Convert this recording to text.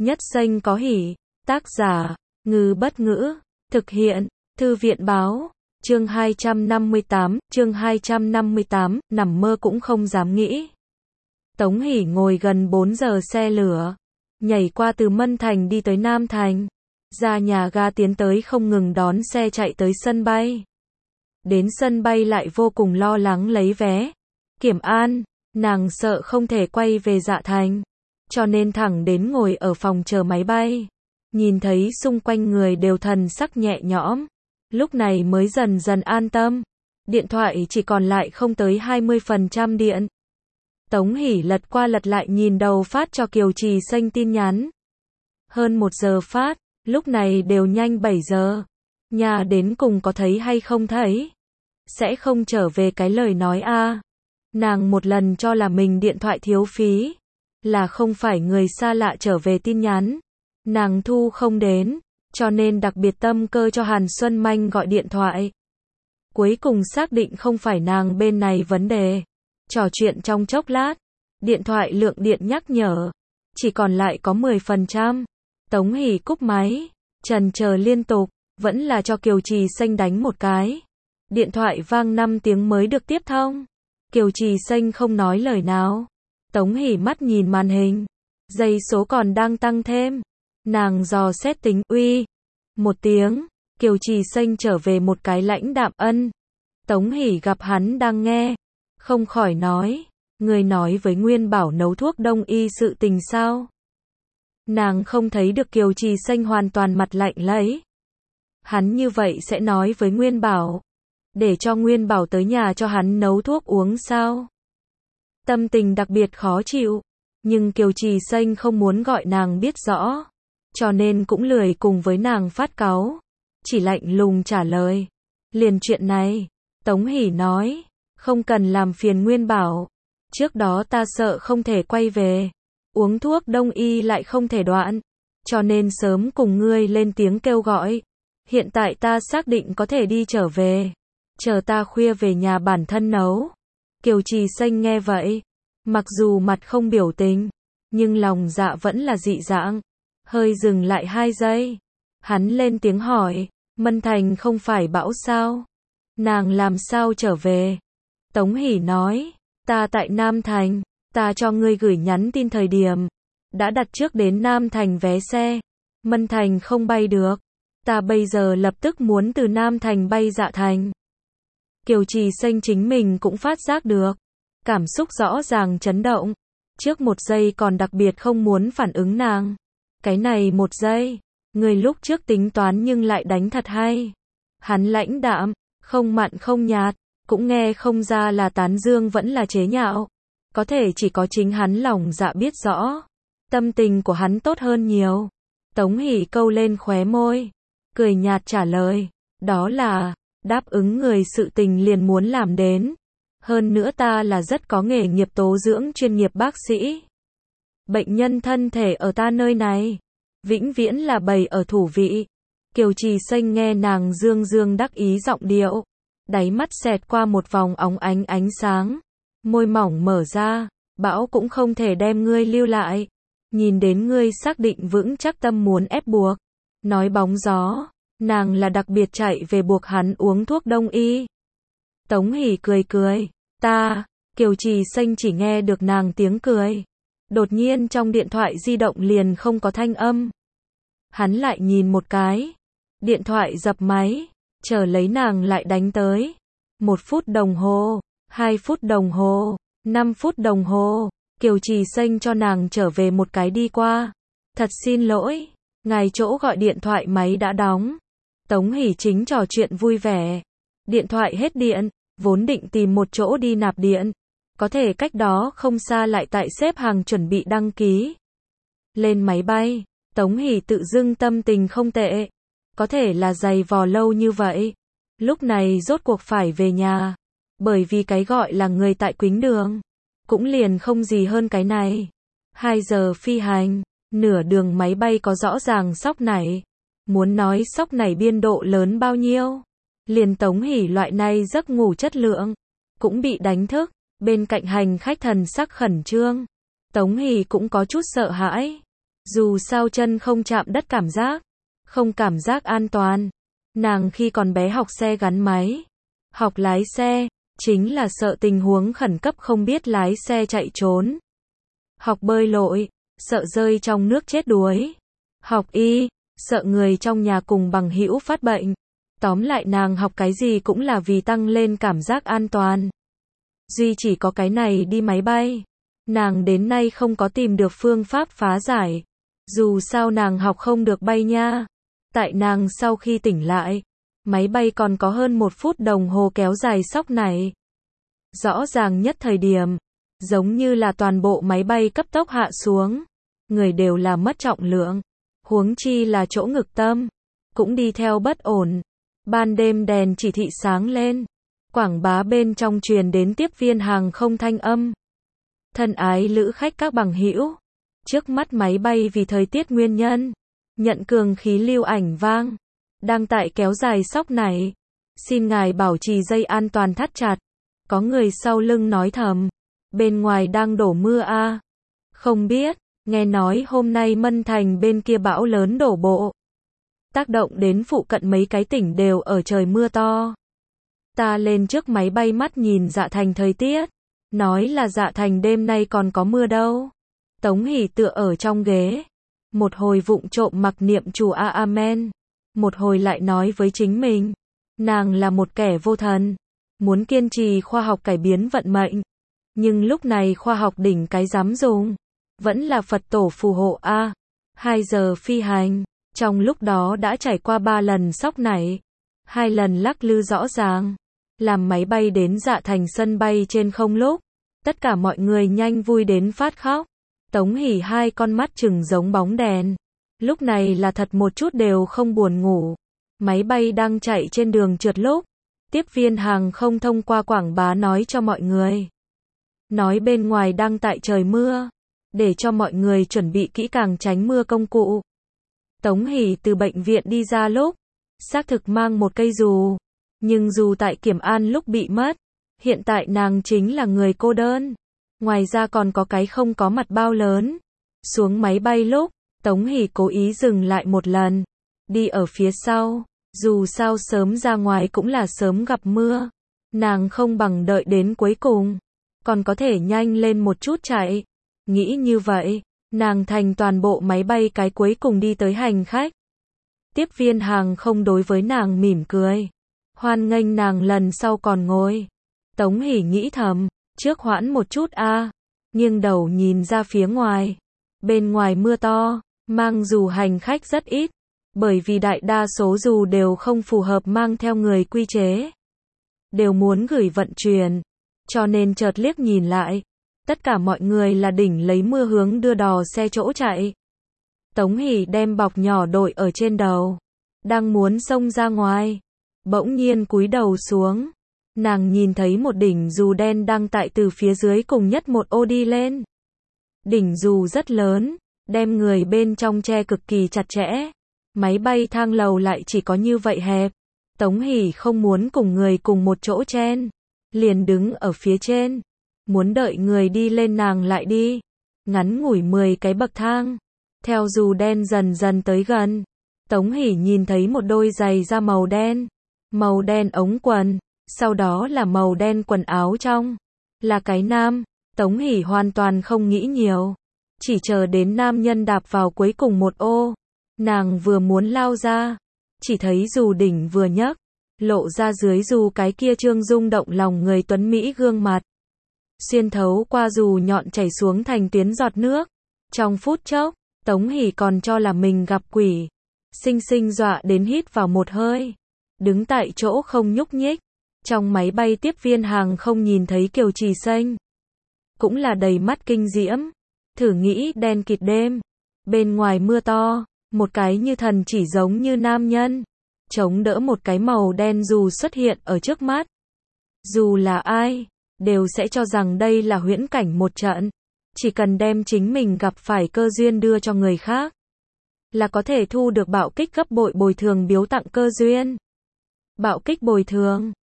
Nhất Xanh có hỉ. Tác giả, Ngư Bất Ngữ. Thực hiện, Thư viện Báo. Chương 258, nằm mơ cũng không dám nghĩ. Tống Hỷ ngồi gần 4 giờ xe lửa, nhảy qua từ Mân Thành đi tới Nam Thành, ra nhà ga tiến tới không ngừng đón xe chạy tới sân bay. Đến sân bay lại vô cùng lo lắng lấy vé kiểm an, nàng sợ không thể quay về Dạ Thành, cho nên thẳng đến ngồi ở phòng chờ máy bay, nhìn thấy xung quanh người đều thần sắc nhẹ nhõm, lúc này mới dần dần an tâm. Điện thoại chỉ còn lại không tới 20% điện. Tống Hỷ lật qua lật lại nhìn đầu phát cho Kiều Trì Xanh tin nhắn. Hơn 1 giờ phát, lúc này đều nhanh 7 giờ. Nhà đến cùng có thấy hay không thấy? Sẽ không trở về cái lời nói a. Nàng một lần cho là mình điện thoại thiếu phí, là không phải người xa lạ trở về tin nhắn. Nàng thu không đến, cho nên đặc biệt tâm cơ cho Hàn Xuân Manh gọi điện thoại. Cuối cùng xác định không phải nàng bên này vấn đề. Trò chuyện trong chốc lát, điện thoại lượng điện nhắc nhở, chỉ còn lại có 10%. Tống Hỷ cúp máy, chần chờ liên tục, vẫn là cho Kiều Trì Xanh đánh một cái. Điện thoại vang 5 tiếng mới được tiếp thông. Kiều Trì Xanh không nói lời nào. Tống Hỷ mắt nhìn màn hình, giây số còn đang tăng thêm. Nàng dò xét tính, uy. 1 tiếng, Kiều Trì Xanh trở về một cái lãnh đạm ân. Tống Hỷ gặp hắn đang nghe, không khỏi nói, người nói với Nguyên Bảo nấu thuốc đông y sự tình sao? Nàng không thấy được Kiều Trì Xanh hoàn toàn mặt lạnh lấy. Hắn như vậy sẽ nói với Nguyên Bảo, để cho Nguyên Bảo tới nhà cho hắn nấu thuốc uống sao? Tâm tình đặc biệt khó chịu, nhưng Kiều Trì Xanh không muốn gọi nàng biết rõ, cho nên cũng lười cùng với nàng phát cáu, chỉ lạnh lùng trả lời. Liền chuyện này, Tống Hỷ nói, không cần làm phiền Nguyên Bảo, trước đó ta sợ không thể quay về, uống thuốc đông y lại không thể đoạn, cho nên sớm cùng ngươi lên tiếng kêu gọi. Hiện tại ta xác định có thể đi trở về, chờ ta khuya về nhà bản thân nấu. Kiều Trì Xanh nghe vậy, mặc dù mặt không biểu tình, nhưng lòng dạ vẫn là dị dạng. Hơi dừng lại 2 giây, hắn lên tiếng hỏi, Mân Thành không phải bão sao? Nàng làm sao trở về? Tống Hỷ nói, ta tại Nam Thành, ta cho ngươi gửi nhắn tin thời điểm, đã đặt trước đến Nam Thành vé xe. Mân Thành không bay được, ta bây giờ lập tức muốn từ Nam Thành bay Dạ Thành. Kiều Trì Xanh chính mình cũng phát giác được, cảm xúc rõ ràng chấn động, trước 1 giây còn đặc biệt không muốn phản ứng nàng. Cái này 1 giây, người lúc trước tính toán nhưng lại đánh thật hay. Hắn lãnh đạm, không mặn không nhạt, cũng nghe không ra là tán dương vẫn là chế nhạo. Có thể chỉ có chính hắn lòng dạ biết rõ. Tâm tình của hắn tốt hơn nhiều. Tống Hỷ câu lên khóe môi, cười nhạt trả lời, đó là, đáp ứng người sự tình liền muốn làm đến. Hơn nữa ta là rất có nghề nghiệp tố dưỡng chuyên nghiệp bác sĩ. Bệnh nhân thân thể ở ta nơi này, vĩnh viễn là bày ở thủ vị. Kiều Trì Xanh nghe nàng dương dương đắc ý giọng điệu, đáy mắt xẹt qua một vòng óng ánh ánh sáng, môi mỏng mở ra, bão cũng không thể đem ngươi lưu lại. Nhìn đến ngươi xác định vững chắc tâm muốn ép buộc, nói bóng gió, nàng là đặc biệt chạy về buộc hắn uống thuốc đông y. Tống Hỷ cười cười, ta, Kiều Trì Xanh chỉ nghe được nàng tiếng cười. Đột nhiên trong điện thoại di động liền không có thanh âm. Hắn lại nhìn một cái, điện thoại dập máy, chờ lấy nàng lại đánh tới. 1 phút đồng hồ, 2 phút đồng hồ, 5 phút đồng hồ, Kiều Trì Xanh cho nàng trở về một cái đi qua. Thật xin lỗi, ngài chỗ gọi điện thoại máy đã đóng. Tống Hỷ chính trò chuyện vui vẻ. Điện thoại hết điện, vốn định tìm một chỗ đi nạp điện. Có thể cách đó không xa lại tại xếp hàng chuẩn bị đăng ký. Lên máy bay, Tống Hỷ tự dưng tâm tình không tệ. Có thể là dày vò lâu như vậy. Lúc này rốt cuộc phải về nhà. Bởi vì cái gọi là người tại Quýnh Đường. Cũng liền không gì hơn cái này. 2 giờ phi hành, nửa đường máy bay có rõ ràng sóc nảy. Muốn nói sóc nảy biên độ lớn bao nhiêu. Liền Tống Hỷ loại này giấc ngủ chất lượng, cũng bị đánh thức. Bên cạnh hành khách thần sắc khẩn trương. Tống Hỷ cũng có chút sợ hãi. Dù sao chân không chạm đất cảm giác, không cảm giác an toàn. Nàng khi còn bé học xe gắn máy, học lái xe, chính là sợ tình huống khẩn cấp không biết lái xe chạy trốn. Học bơi lội, sợ rơi trong nước chết đuối. Học y, sợ người trong nhà cùng bằng hữu phát bệnh. Tóm lại nàng học cái gì cũng là vì tăng lên cảm giác an toàn. Duy chỉ có cái này đi máy bay. Nàng đến nay không có tìm được phương pháp phá giải. Dù sao nàng học không được bay nha. Tại nàng sau khi tỉnh lại, máy bay còn có hơn 1 phút đồng hồ kéo dài sóc này. Rõ ràng nhất thời điểm, giống như là toàn bộ máy bay cấp tốc hạ xuống. Người đều là mất trọng lượng. Huống chi là chỗ ngực tâm, cũng đi theo bất ổn. Ban đêm đèn chỉ thị sáng lên. Quảng bá bên trong truyền đến tiếp viên hàng không thanh âm. Thân ái lữ khách các bằng hữu. Trước mắt máy bay vì thời tiết nguyên nhân, nhận cường khí lưu ảnh vang. Đang tại kéo dài sóc này. Xin ngài bảo trì dây an toàn thắt chặt. Có người sau lưng nói thầm. Bên ngoài đang đổ mưa a. Không biết, nghe nói hôm nay Mân Thành bên kia bão lớn đổ bộ. Tác động đến phụ cận mấy cái tỉnh đều ở trời mưa to. Ta lên trước máy bay mắt nhìn Dạ Thành thời tiết. Nói là Dạ Thành đêm nay còn có mưa đâu. Tống Hỷ tựa ở trong ghế. Một hồi vụng trộm mặc niệm chủ Amen. Một hồi lại nói với chính mình. Nàng là một kẻ vô thần. Muốn kiên trì khoa học cải biến vận mệnh. Nhưng lúc này khoa học đỉnh cái dám dùng. Vẫn là Phật tổ phù hộ a. 2 giờ phi hành. Trong lúc đó đã trải qua 3 lần sóc nảy. 2 lần lắc lư rõ ràng. Làm máy bay đến Dạ Thành sân bay trên không lúc. Tất cả mọi người nhanh vui đến phát khóc. Tống Hỷ 2 con mắt trừng giống bóng đèn. Lúc này là thật một chút đều không buồn ngủ. Máy bay đang chạy trên đường trượt lúc. Tiếp viên hàng không thông qua quảng bá nói cho mọi người. Nói bên ngoài đang tại trời mưa. Để cho mọi người chuẩn bị kỹ càng tránh mưa công cụ. Tống Hỷ từ bệnh viện đi ra lúc. Xác thực mang một cây dù. Nhưng dù tại Kiểm An lúc bị mất. Hiện tại nàng chính là người cô đơn. Ngoài ra còn có cái không có mặt bao lớn. Xuống máy bay lúc, Tống Hỷ cố ý dừng lại một lần. Đi ở phía sau. Dù sao sớm ra ngoài cũng là sớm gặp mưa. Nàng không bằng đợi đến cuối cùng. Còn có thể nhanh lên một chút chạy. Nghĩ như vậy, nàng thành toàn bộ máy bay cái cuối cùng đi tới hành khách. Tiếp viên hàng không đối với nàng mỉm cười. Hoan nghênh nàng lần sau còn ngồi. Tống Hỷ nghĩ thầm, trước hoãn một chút a. Nghiêng đầu nhìn ra phía ngoài. Bên ngoài mưa to, mang dù hành khách rất ít. Bởi vì đại đa số dù đều không phù hợp mang theo người quy chế. Đều muốn gửi vận chuyển. Cho nên chợt liếc nhìn lại. Tất cả mọi người là đỉnh lấy mưa hướng đưa đò xe chỗ chạy. Tống Hỷ đem bọc nhỏ đội ở trên đầu. Đang muốn xông ra ngoài. Bỗng nhiên cúi đầu xuống. Nàng nhìn thấy một đỉnh dù đen đang tại từ phía dưới cùng nhất một ô đi lên. Đỉnh dù rất lớn. Đem người bên trong che cực kỳ chặt chẽ. Máy bay thang lầu lại chỉ có như vậy hẹp. Tống Hỷ không muốn cùng người cùng một chỗ chen. Liền đứng ở phía trên. Muốn đợi người đi lên nàng lại đi. Ngắn ngủi 10 cái bậc thang. Theo dù đen dần dần tới gần. Tống Hỷ nhìn thấy một đôi giày da màu đen. Màu đen ống quần. Sau đó là màu đen quần áo trong. Là cái nam. Tống Hỷ hoàn toàn không nghĩ nhiều. Chỉ chờ đến nam nhân đạp vào cuối cùng một ô. Nàng vừa muốn lao ra. Chỉ thấy dù đỉnh vừa nhấc. Lộ ra dưới dù cái kia trương rung động lòng người tuấn Mỹ gương mặt. Xuyên thấu qua dù nhọn chảy xuống thành tuyến giọt nước. Trong phút chốc, Tống Hỷ còn cho là mình gặp quỷ. Xinh xinh dọa đến hít vào một hơi. Đứng tại chỗ không nhúc nhích. Trong máy bay tiếp viên hàng không nhìn thấy Kiều Trì Xanh. Cũng là đầy mắt kinh diễm. Thử nghĩ đen kịt đêm. Bên ngoài mưa to. Một cái như thần chỉ giống như nam nhân. Chống đỡ một cái màu đen dù xuất hiện ở trước mắt. Dù là ai, đều sẽ cho rằng đây là huyễn cảnh một trận. Chỉ cần đem chính mình gặp phải cơ duyên đưa cho người khác. Là có thể thu được bạo kích gấp bội bồi thường biếu tặng cơ duyên. Bạo kích bồi thường.